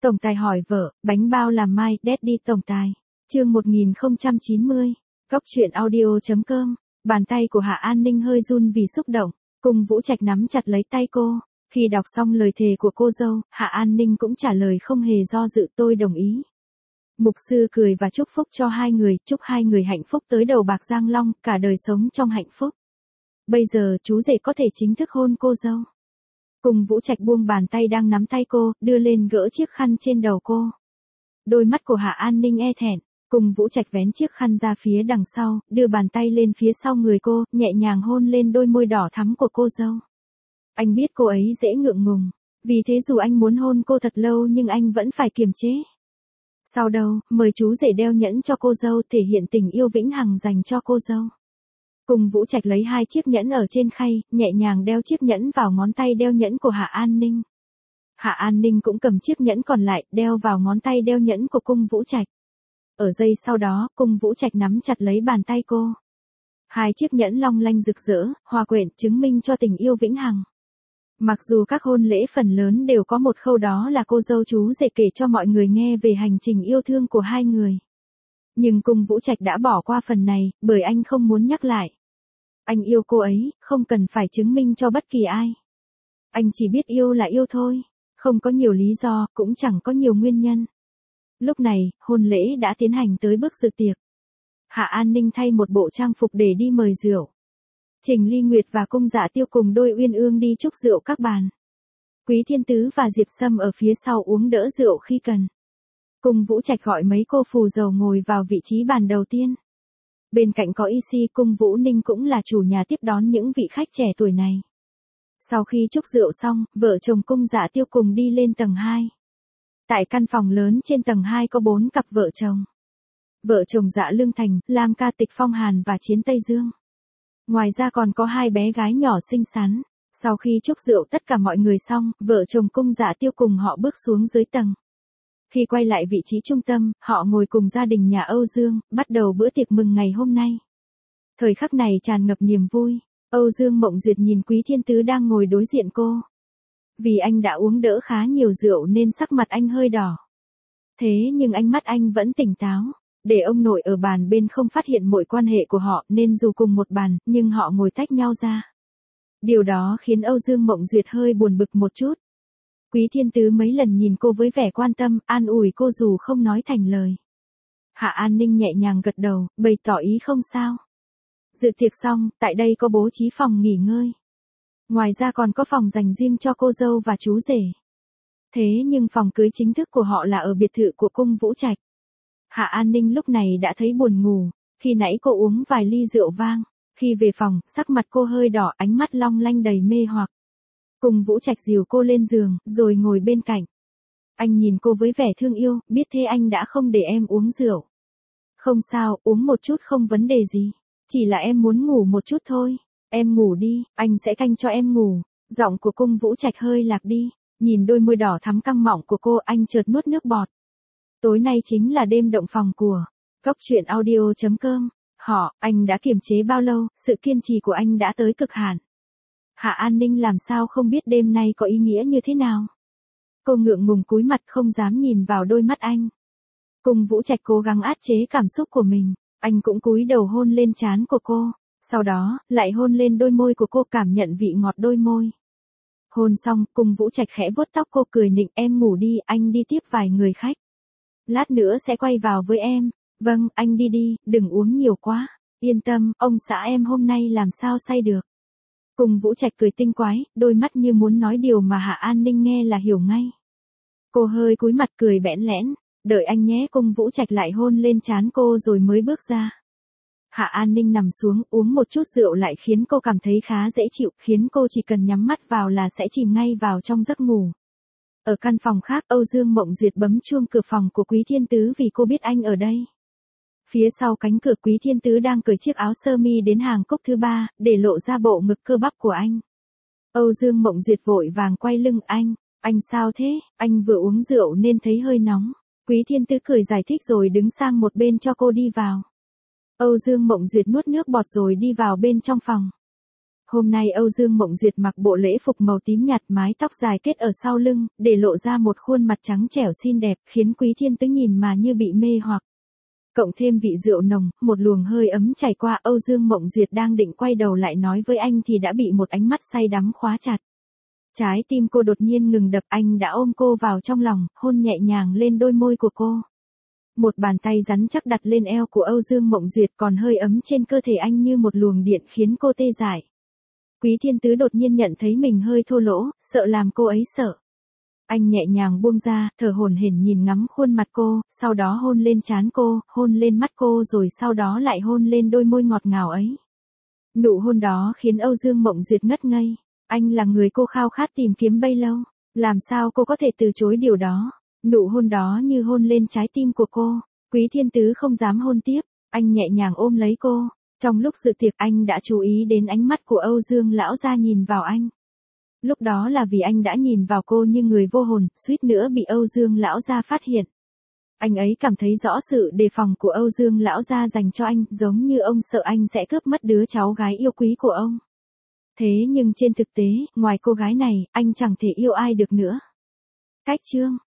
Tổng tài hỏi vợ, bánh bao làm mai, Daddy tổng tài. Chương 1090. Góc truyện audio.com. Bàn tay của Hạ An Ninh hơi run vì xúc động, cùng Vũ Trạch nắm chặt lấy tay cô. Khi đọc xong lời thề của cô dâu, Hạ An Ninh cũng trả lời không hề do dự, tôi đồng ý. Mục sư cười và chúc phúc cho hai người, chúc hai người hạnh phúc tới đầu bạc răng long, cả đời sống trong hạnh phúc. Bây giờ chú rể có thể chính thức hôn cô dâu. Cùng Vũ Trạch buông bàn tay đang nắm tay cô, đưa lên gỡ chiếc khăn trên đầu cô. Đôi mắt của Hạ An Ninh e thẹn, cùng Vũ Trạch vén chiếc khăn ra phía đằng sau, đưa bàn tay lên phía sau người cô, nhẹ nhàng hôn lên đôi môi đỏ thắm của cô dâu. Anh biết cô ấy dễ ngượng ngùng, vì thế dù anh muốn hôn cô thật lâu nhưng anh vẫn phải kiềm chế. Sau đâu, mời chú rể đeo nhẫn cho cô dâu thể hiện tình yêu vĩnh hằng dành cho cô dâu. Cùng Vũ Trạch lấy hai chiếc nhẫn ở trên khay, nhẹ nhàng đeo chiếc nhẫn vào ngón tay đeo nhẫn của Hạ An Ninh. Hạ An Ninh cũng cầm chiếc nhẫn còn lại, đeo vào ngón tay đeo nhẫn của cung Vũ Trạch. Ở giây sau đó, cung Vũ Trạch nắm chặt lấy bàn tay cô. Hai chiếc nhẫn long lanh rực rỡ, hòa quyện chứng minh cho tình yêu vĩnh hằng. Mặc dù các hôn lễ phần lớn đều có một khâu đó là cô dâu chú rể kể cho mọi người nghe về hành trình yêu thương của hai người. Nhưng cung Vũ Trạch đã bỏ qua phần này, bởi anh không muốn nhắc lại. Anh yêu cô ấy, không cần phải chứng minh cho bất kỳ ai. Anh chỉ biết yêu là yêu thôi, không có nhiều lý do, cũng chẳng có nhiều nguyên nhân. Lúc này, hôn lễ đã tiến hành tới bước dự tiệc. Hạ An Ninh thay một bộ trang phục để đi mời rượu. Trình Ly Nguyệt và Cung Dạ Tiêu cùng đôi uyên ương đi chúc rượu các bàn. Quý Thiên Tứ và Diệp Sâm ở phía sau uống đỡ rượu khi cần. Cung Vũ Trạch gọi mấy cô phù dầu ngồi vào vị trí bàn đầu tiên. Bên cạnh có Y Si, Cung Vũ Ninh cũng là chủ nhà tiếp đón những vị khách trẻ tuổi này. Sau khi chúc rượu xong, vợ chồng Cung Dạ Tiêu cùng đi lên tầng 2. Tại căn phòng lớn trên tầng 2 có 4 cặp vợ chồng. Vợ chồng Dạ Lương Thành, Lam Ca Tịch Phong Hàn và Chiến Tây Dương. Ngoài ra còn có hai bé gái nhỏ xinh xắn. Sau khi chúc rượu tất cả mọi người xong, vợ chồng Cung Dạ Tiêu cùng họ bước xuống dưới tầng. Khi quay lại vị trí trung tâm, họ ngồi cùng gia đình nhà Âu Dương, bắt đầu bữa tiệc mừng ngày hôm nay. Thời khắc này tràn ngập niềm vui. Âu Dương Mộng Duyệt nhìn Quý Thiên Tứ đang ngồi đối diện cô. Vì anh đã uống đỡ khá nhiều rượu nên sắc mặt anh hơi đỏ. Thế nhưng ánh mắt anh vẫn tỉnh táo. Để ông nội ở bàn bên không phát hiện mối quan hệ của họ nên dù cùng một bàn, nhưng họ ngồi tách nhau ra. Điều đó khiến Âu Dương Mộng Duyệt hơi buồn bực một chút. Quý Thiên Tứ mấy lần nhìn cô với vẻ quan tâm, an ủi cô dù không nói thành lời. Hạ An Ninh nhẹ nhàng gật đầu, bày tỏ ý không sao. Dự tiệc xong, tại đây có bố trí phòng nghỉ ngơi. Ngoài ra còn có phòng dành riêng cho cô dâu và chú rể. Thế nhưng phòng cưới chính thức của họ là ở biệt thự của cung Vũ Trạch. Hạ An Ninh lúc này đã thấy buồn ngủ, khi nãy cô uống vài ly rượu vang. Khi về phòng, sắc mặt cô hơi đỏ, ánh mắt long lanh đầy mê hoặc. Cùng Vũ Trạch dìu cô lên giường, rồi ngồi bên cạnh. Anh nhìn cô với vẻ thương yêu, biết thế anh đã không để em uống rượu. Không sao, uống một chút không vấn đề gì. Chỉ là em muốn ngủ một chút thôi. Em ngủ đi, anh sẽ canh cho em ngủ. Giọng của cung Vũ Trạch hơi lạc đi. Nhìn đôi môi đỏ thắm căng mọng của cô, anh chợt nuốt nước bọt. Tối nay chính là đêm động phòng của Góc truyện audio.com. Anh đã kiềm chế bao lâu, sự kiên trì của anh đã tới cực hạn. Hạ An Ninh làm sao không biết đêm nay có ý nghĩa như thế nào. Cô ngượng ngùng cúi mặt không dám nhìn vào đôi mắt anh. Cùng Vũ Trạch cố gắng át chế cảm xúc của mình, anh cũng cúi đầu hôn lên trán của cô, sau đó, lại hôn lên đôi môi của cô cảm nhận vị ngọt đôi môi. Hôn xong, cùng Vũ Trạch khẽ vuốt tóc cô cười nịnh em ngủ đi, anh đi tiếp vài người khách. Lát nữa sẽ quay vào với em. Vâng, anh đi đi, đừng uống nhiều quá. Yên tâm, ông xã em hôm nay làm sao say được. Cùng Vũ Trạch cười tinh quái, đôi mắt như muốn nói điều mà Hạ An Ninh nghe là hiểu ngay. Cô hơi cúi mặt cười bẽn lẽn, đợi anh nhé. Cùng Vũ Trạch lại hôn lên trán cô rồi mới bước ra. Hạ An Ninh nằm xuống uống một chút rượu lại khiến cô cảm thấy khá dễ chịu, khiến cô chỉ cần nhắm mắt vào là sẽ chìm ngay vào trong giấc ngủ. Ở căn phòng khác, Âu Dương Mộng Duyệt bấm chuông cửa phòng của Quý Thiên Tứ vì cô biết anh ở đây. Phía sau cánh cửa Quý Thiên Tứ đang cởi chiếc áo sơ mi đến hàng cúc thứ 3, để lộ ra bộ ngực cơ bắp của anh. Âu Dương Mộng Duyệt vội vàng quay lưng anh sao thế, anh vừa uống rượu nên thấy hơi nóng. Quý Thiên Tứ cười giải thích rồi đứng sang một bên cho cô đi vào. Âu Dương Mộng Duyệt nuốt nước bọt rồi đi vào bên trong phòng. Hôm nay Âu Dương Mộng Duyệt mặc bộ lễ phục màu tím nhạt, mái tóc dài kết ở sau lưng, để lộ ra một khuôn mặt trắng trẻo xinh đẹp, khiến Quý Thiên Tứ nhìn mà như bị mê hoặc. Cộng thêm vị rượu nồng, một luồng hơi ấm chảy qua, Âu Dương Mộng Duyệt đang định quay đầu lại nói với anh thì đã bị một ánh mắt say đắm khóa chặt. Trái tim cô đột nhiên ngừng đập, anh đã ôm cô vào trong lòng, hôn nhẹ nhàng lên đôi môi của cô. Một bàn tay rắn chắc đặt lên eo của Âu Dương Mộng Duyệt, còn hơi ấm trên cơ thể anh như một luồng điện khiến cô tê dại. Quý Thiên Tứ đột nhiên nhận thấy mình hơi thô lỗ, sợ làm cô ấy sợ. Anh nhẹ nhàng buông ra, thở hổn hển nhìn ngắm khuôn mặt cô, sau đó hôn lên trán cô, hôn lên mắt cô rồi sau đó lại hôn lên đôi môi ngọt ngào ấy. Nụ hôn đó khiến Âu Dương Mộng Duyệt ngất ngây. Anh là người cô khao khát tìm kiếm bấy lâu. Làm sao cô có thể từ chối điều đó? Nụ hôn đó như hôn lên trái tim của cô. Quý Thiên Tứ không dám hôn tiếp. Anh nhẹ nhàng ôm lấy cô. Trong lúc dự tiệc anh đã chú ý đến ánh mắt của Âu Dương lão gia nhìn vào anh. Lúc đó là vì anh đã nhìn vào cô như người vô hồn, suýt nữa bị Âu Dương lão gia phát hiện. Anh ấy cảm thấy rõ sự đề phòng của Âu Dương lão gia dành cho anh, giống như ông sợ anh sẽ cướp mất đứa cháu gái yêu quý của ông. Thế nhưng trên thực tế, ngoài cô gái này, anh chẳng thể yêu ai được nữa. Cách chương